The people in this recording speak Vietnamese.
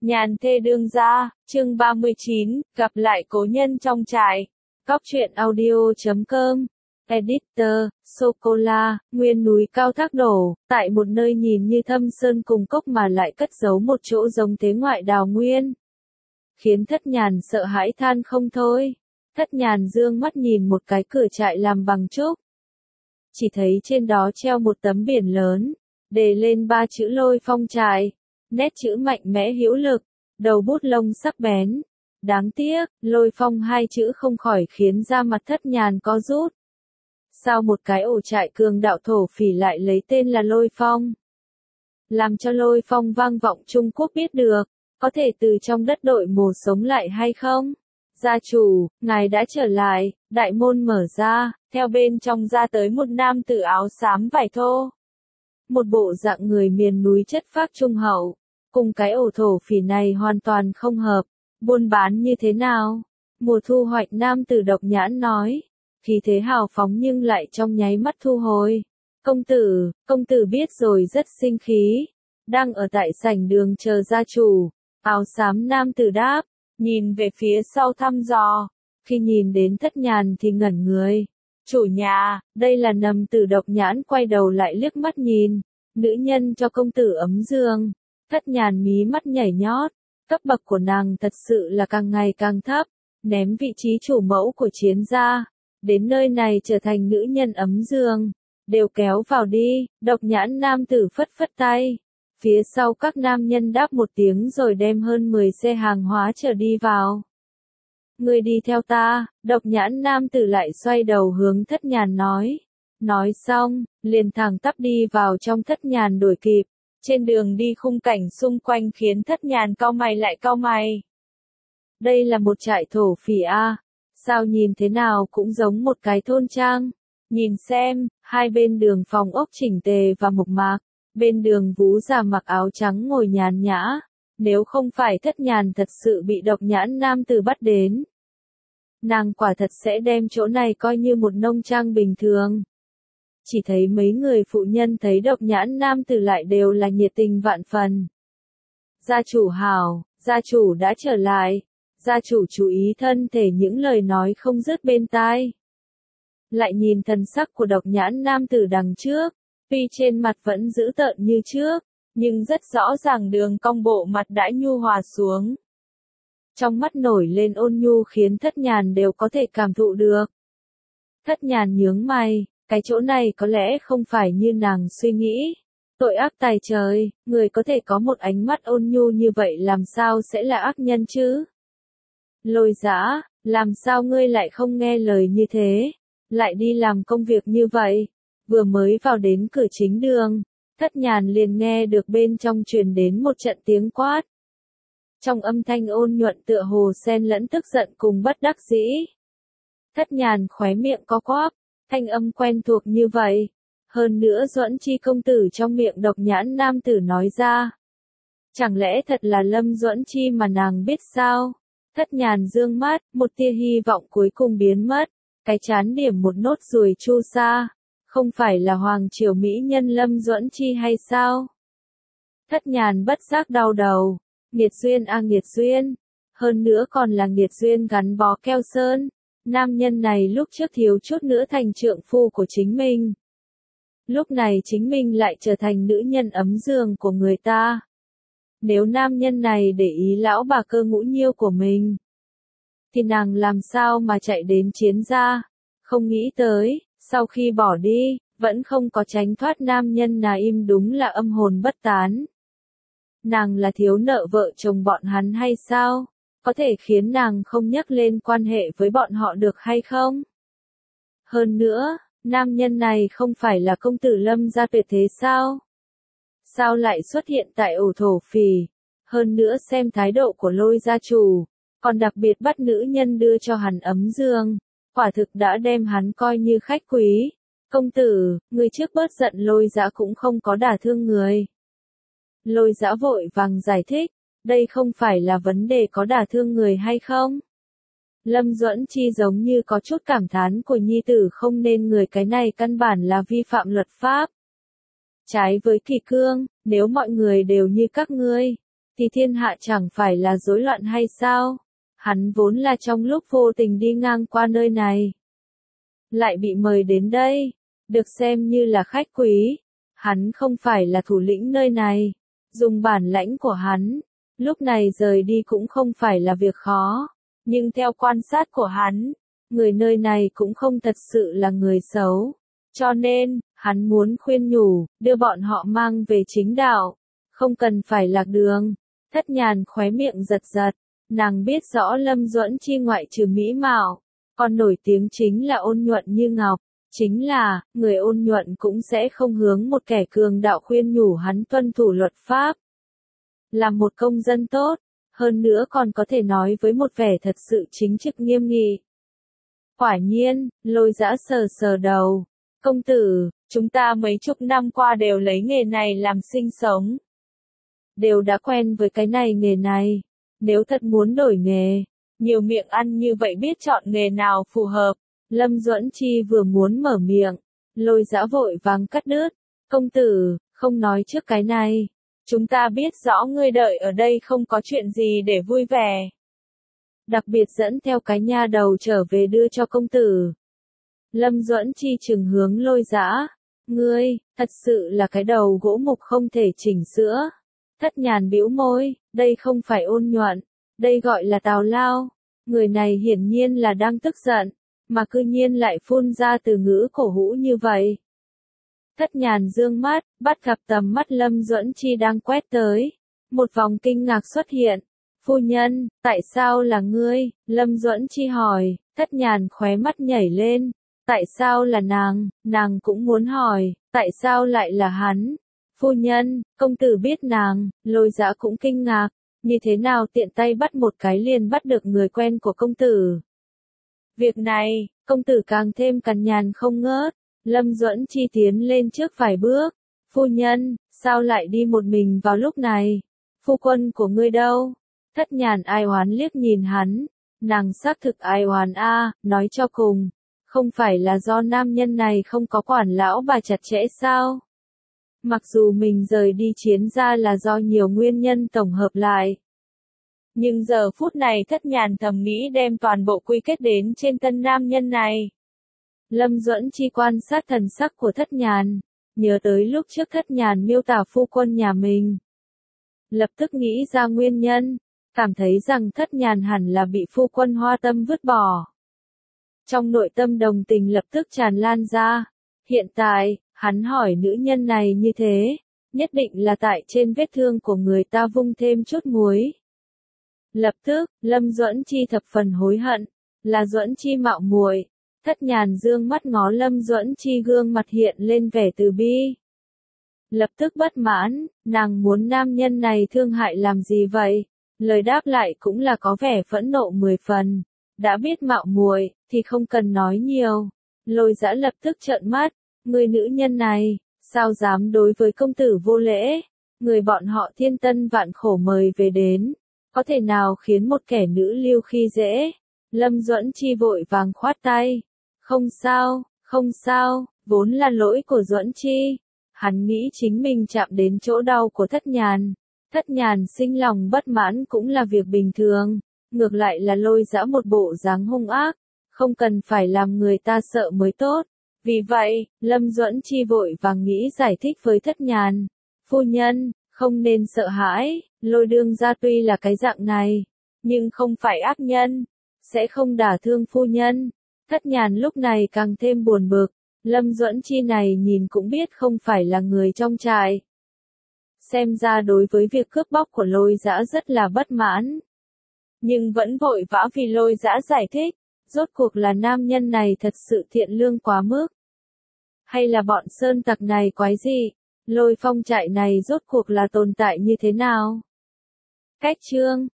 Nhàn thê đương gia, chương 39, gặp lại cố nhân trong trại. Cóc truyện audio.com. Editor, Sô-cô-la, nguyên núi cao thác đổ, tại một nơi nhìn như thâm sơn cùng cốc mà lại cất giấu một chỗ giống thế ngoại đào nguyên. Khiến Thất Nhàn sợ hãi than không thôi. Thất Nhàn dương mắt nhìn một cái cửa trại làm bằng trúc. Chỉ thấy trên đó treo một tấm biển lớn, đề lên 3 chữ Lôi Phong trại. Nét chữ mạnh mẽ hữu lực, đầu bút lông sắc bén. Đáng tiếc, Lôi Phong 2 chữ không khỏi khiến da mặt Thất Nhàn co rút. Sao một cái ổ trại cường đạo thổ phỉ lại lấy tên là Lôi Phong? Làm cho Lôi Phong vang vọng Trung Quốc biết được, có thể từ trong đất đội mồ sống lại hay không? Gia chủ, ngài đã trở lại, đại môn mở ra, theo bên trong ra tới một nam tử áo xám vải thô. Một bộ dạng người miền núi chất phác trung hậu, cùng cái ổ thổ phỉ này hoàn toàn không hợp. Buôn bán như thế nào? Mùa thu hoạch nam tử độc nhãn nói. Khí thế hào phóng nhưng lại trong nháy mắt thu hồi. Công tử biết rồi rất sinh khí. Đang ở tại sảnh đường chờ gia chủ. Áo xám nam tử đáp, nhìn về phía sau thăm dò. Khi nhìn đến Thất Nhàn thì ngẩn người. Chủ nhà, đây là Nầm tử độc nhãn quay đầu lại liếc mắt nhìn. Nữ nhân cho công tử ấm giường. Thất Nhàn mí mắt nhảy nhót. Cấp bậc của nàng thật sự là càng ngày càng thấp. Ném vị trí chủ mẫu của chiến gia. Đến nơi này trở thành nữ nhân ấm giường. Đều kéo vào đi, độc nhãn nam tử phất phất tay. Phía sau các nam nhân đáp một tiếng rồi đem hơn 10 xe hàng hóa chở đi vào. Người đi theo ta, độc nhãn nam tử lại xoay đầu hướng Thất Nhàn nói. Nói xong, liền thẳng tắp đi vào trong. Thất Nhàn đuổi kịp. Trên đường đi khung cảnh xung quanh khiến Thất Nhàn cau mày lại cau mày. Đây là một trại thổ phỉ a, sao nhìn thế nào cũng giống một cái thôn trang. Nhìn xem, hai bên đường phòng ốc chỉnh tề và mộc mạc, bên đường Vú già mặc áo trắng ngồi nhàn nhã. Nếu không phải Thất Nhàn thật sự bị độc nhãn nam tử bắt đến, nàng quả thật sẽ đem chỗ này coi như một nông trang bình thường. Chỉ thấy mấy người phụ nhân thấy độc nhãn nam tử lại đều là nhiệt tình vạn phần. Gia chủ hảo, gia chủ đã trở lại. Gia chủ chú ý thân thể những lời nói không dứt bên tai. Lại nhìn thần sắc của độc nhãn nam tử đằng trước, tuy trên mặt vẫn giữ tợn như trước, nhưng rất rõ ràng đường cong bộ mặt đã nhu hòa xuống. Trong mắt nổi lên ôn nhu khiến Thất Nhàn đều có thể cảm thụ được. Thất Nhàn nhướng mày, cái chỗ này có lẽ không phải như nàng suy nghĩ. Tội ác tày trời, người có thể có một ánh mắt ôn nhu như vậy làm sao sẽ là ác nhân chứ? Lôi Dã, làm sao ngươi lại không nghe lời như thế, lại đi làm công việc như vậy? Vừa mới vào đến cửa chính đường, Thất Nhàn liền nghe được bên trong truyền đến một trận tiếng quát. Trong âm thanh ôn nhuận tựa hồ xen lẫn tức giận cùng bất đắc dĩ. Thất Nhàn khóe miệng có quắp, thanh âm quen thuộc như vậy. Hơn nữa Duẫn Chi công tử trong miệng độc nhãn nam tử nói ra. Chẳng lẽ thật là Lâm Duẫn Chi mà nàng biết sao? Thất Nhàn dương mắt, một tia hy vọng cuối cùng biến mất. Cái chán điểm một nốt ruồi chu sa. Không phải là hoàng triều mỹ nhân Lâm Duẫn Chi hay sao? Thất Nhàn bất giác đau đầu. Nghiệt duyên a nghiệt duyên. Hơn nữa còn là nghiệt duyên gắn bó keo sơn. Nam nhân này lúc trước thiếu chút nữa thành trượng phu của chính mình. Lúc này chính mình lại trở thành nữ nhân ấm giường của người ta. Nếu nam nhân này để ý lão bà Cơ Ngũ Nhiêu của mình, thì nàng làm sao mà chạy đến chiến gia? Không nghĩ tới, sau khi bỏ đi, vẫn không có tránh thoát nam nhân nào, im đúng là âm hồn bất tán. Nàng là thiếu nợ vợ chồng bọn hắn hay sao? Có thể khiến nàng không nhắc lên quan hệ với bọn họ được hay không? Hơn nữa, nam nhân này không phải là công tử Lâm gia tuyệt thế sao? Sao lại xuất hiện tại ổ thổ phỉ? Hơn nữa xem thái độ của Lôi gia chủ, còn đặc biệt bắt nữ nhân đưa cho hắn ấm giường, quả thực đã đem hắn coi như khách quý. Công tử, người trước bớt giận, Lôi Dã cũng không có đả thương người. Lôi Dã vội vàng giải thích, đây không phải là vấn đề có đả thương người hay không. Lâm Duẫn Chi giống như có chút cảm thán của nhi tử không nên người, cái này căn bản là vi phạm luật pháp. Trái với kỷ cương, nếu mọi người đều như các ngươi, thì thiên hạ chẳng phải là rối loạn hay sao? Hắn vốn là trong lúc vô tình đi ngang qua nơi này, lại bị mời đến đây, được xem như là khách quý. Hắn không phải là thủ lĩnh nơi này, dùng bản lãnh của hắn, lúc này rời đi cũng không phải là việc khó, nhưng theo quan sát của hắn, người nơi này cũng không thật sự là người xấu, cho nên, hắn muốn khuyên nhủ, đưa bọn họ mang về chính đạo, không cần phải lạc đường. Thất Nhàn khóe miệng giật giật, nàng biết rõ Lâm Duẫn Chi ngoại trừ mỹ mạo, còn nổi tiếng chính là ôn nhuận như ngọc. Chính là, người ôn nhuận cũng sẽ không hướng một kẻ cường đạo khuyên nhủ hắn tuân thủ luật pháp. Là một công dân tốt, hơn nữa còn có thể nói với một vẻ thật sự chính trực nghiêm nghị. Quả nhiên, Lôi Dã sờ sờ đầu. Công tử, chúng ta mấy chục năm qua đều lấy nghề này làm sinh sống. Đều đã quen với cái này nghề này. Nếu thật muốn đổi nghề, nhiều miệng ăn như vậy biết chọn nghề nào phù hợp. Lâm Duẫn Chi vừa muốn mở miệng, Lôi Dã vội vàng cắt đứt. Công tử, không nói trước cái này. Chúng ta biết rõ ngươi đợi ở đây không có chuyện gì để vui vẻ. Đặc biệt dẫn theo cái nha đầu trở về đưa cho công tử. Lâm Duẫn Chi trừng hướng Lôi Dã. Ngươi, thật sự là cái đầu gỗ mục không thể chỉnh sửa. Thất Nhàn bĩu môi, đây không phải ôn nhuận, đây gọi là tào lao. Người này hiển nhiên là đang tức giận, mà cư nhiên lại phun ra từ ngữ cổ hũ như vậy. Thất Nhàn dương mắt, bắt gặp tầm mắt Lâm Duẫn Chi đang quét tới. Một vòng kinh ngạc xuất hiện. Phu nhân, tại sao là ngươi? Lâm Duẫn Chi hỏi. Thất Nhàn khóe mắt nhảy lên. Tại sao là nàng cũng muốn hỏi, tại sao lại là hắn? Phu nhân, công tử biết nàng. Lôi Dã cũng kinh ngạc. Như thế nào tiện tay bắt một cái liền bắt được người quen của công tử? Việc này, công tử càng thêm cằn nhằn không ngớt. Lâm Duẫn Chi tiến lên trước vài bước. Phu nhân, sao lại đi một mình vào lúc này? Phu quân của ngươi đâu? Thất Nhàn ai oán liếc nhìn hắn. Nàng xác thực ai oán nói cho cùng. Không phải là do nam nhân này không có quản lão bà chặt chẽ sao? Mặc dù mình rời đi chiến ra là do nhiều nguyên nhân tổng hợp lại. Nhưng giờ phút này Thất Nhàn thầm nghĩ đem toàn bộ quy kết đến trên thân nam nhân này. Lâm Duẫn Chi quan sát thần sắc của Thất Nhàn, nhớ tới lúc trước Thất Nhàn miêu tả phu quân nhà mình. Lập tức nghĩ ra nguyên nhân, cảm thấy rằng Thất Nhàn hẳn là bị phu quân hoa tâm vứt bỏ. Trong nội tâm đồng tình lập tức tràn lan ra. Hiện tại, hắn hỏi nữ nhân này như thế, nhất định là tại trên vết thương của người ta vung thêm chút muối. Lập tức, Lâm Duẫn Chi thập phần hối hận, là Duẫn Chi mạo muội. Thất Nhàn dương mắt ngó Lâm Duẫn Chi gương mặt hiện lên vẻ từ bi. Lập tức bất mãn, nàng muốn nam nhân này thương hại làm gì vậy? Lời đáp lại cũng là có vẻ phẫn nộ 10 phần. Đã biết mạo muội thì không cần nói nhiều. Lôi Dã lập tức trợn mắt, người nữ nhân này, sao dám đối với công tử vô lễ? Người bọn họ thiên tân vạn khổ mời về đến, có thể nào khiến một kẻ nữ lưu khi dễ? Lâm Duẫn Chi vội vàng khoát tay. Không sao, vốn là lỗi của Duẫn Chi. Hắn nghĩ chính mình chạm đến chỗ đau của Thất Nhàn. Thất Nhàn sinh lòng bất mãn cũng là việc bình thường. Ngược lại là Lôi Dã một bộ dáng hung ác, không cần phải làm người ta sợ mới tốt. Vì vậy, Lâm Duẫn Chi vội vàng nghĩ giải thích với Thất Nhàn. Phu nhân, không nên sợ hãi, Lôi đương gia tuy là cái dạng này, nhưng không phải ác nhân, sẽ không đả thương phu nhân. Thất Nhàn lúc này càng thêm buồn bực, Lâm Duẫn Chi này nhìn cũng biết không phải là người trong trại. Xem ra đối với việc cướp bóc của Lôi Dã rất là bất mãn. Nhưng vẫn vội vã vì Lôi Dã giải thích, rốt cuộc là nam nhân này thật sự thiện lương quá mức. Hay là bọn sơn tặc này quái gì? Lôi Phong trại này rốt cuộc là tồn tại như thế nào? Cách chương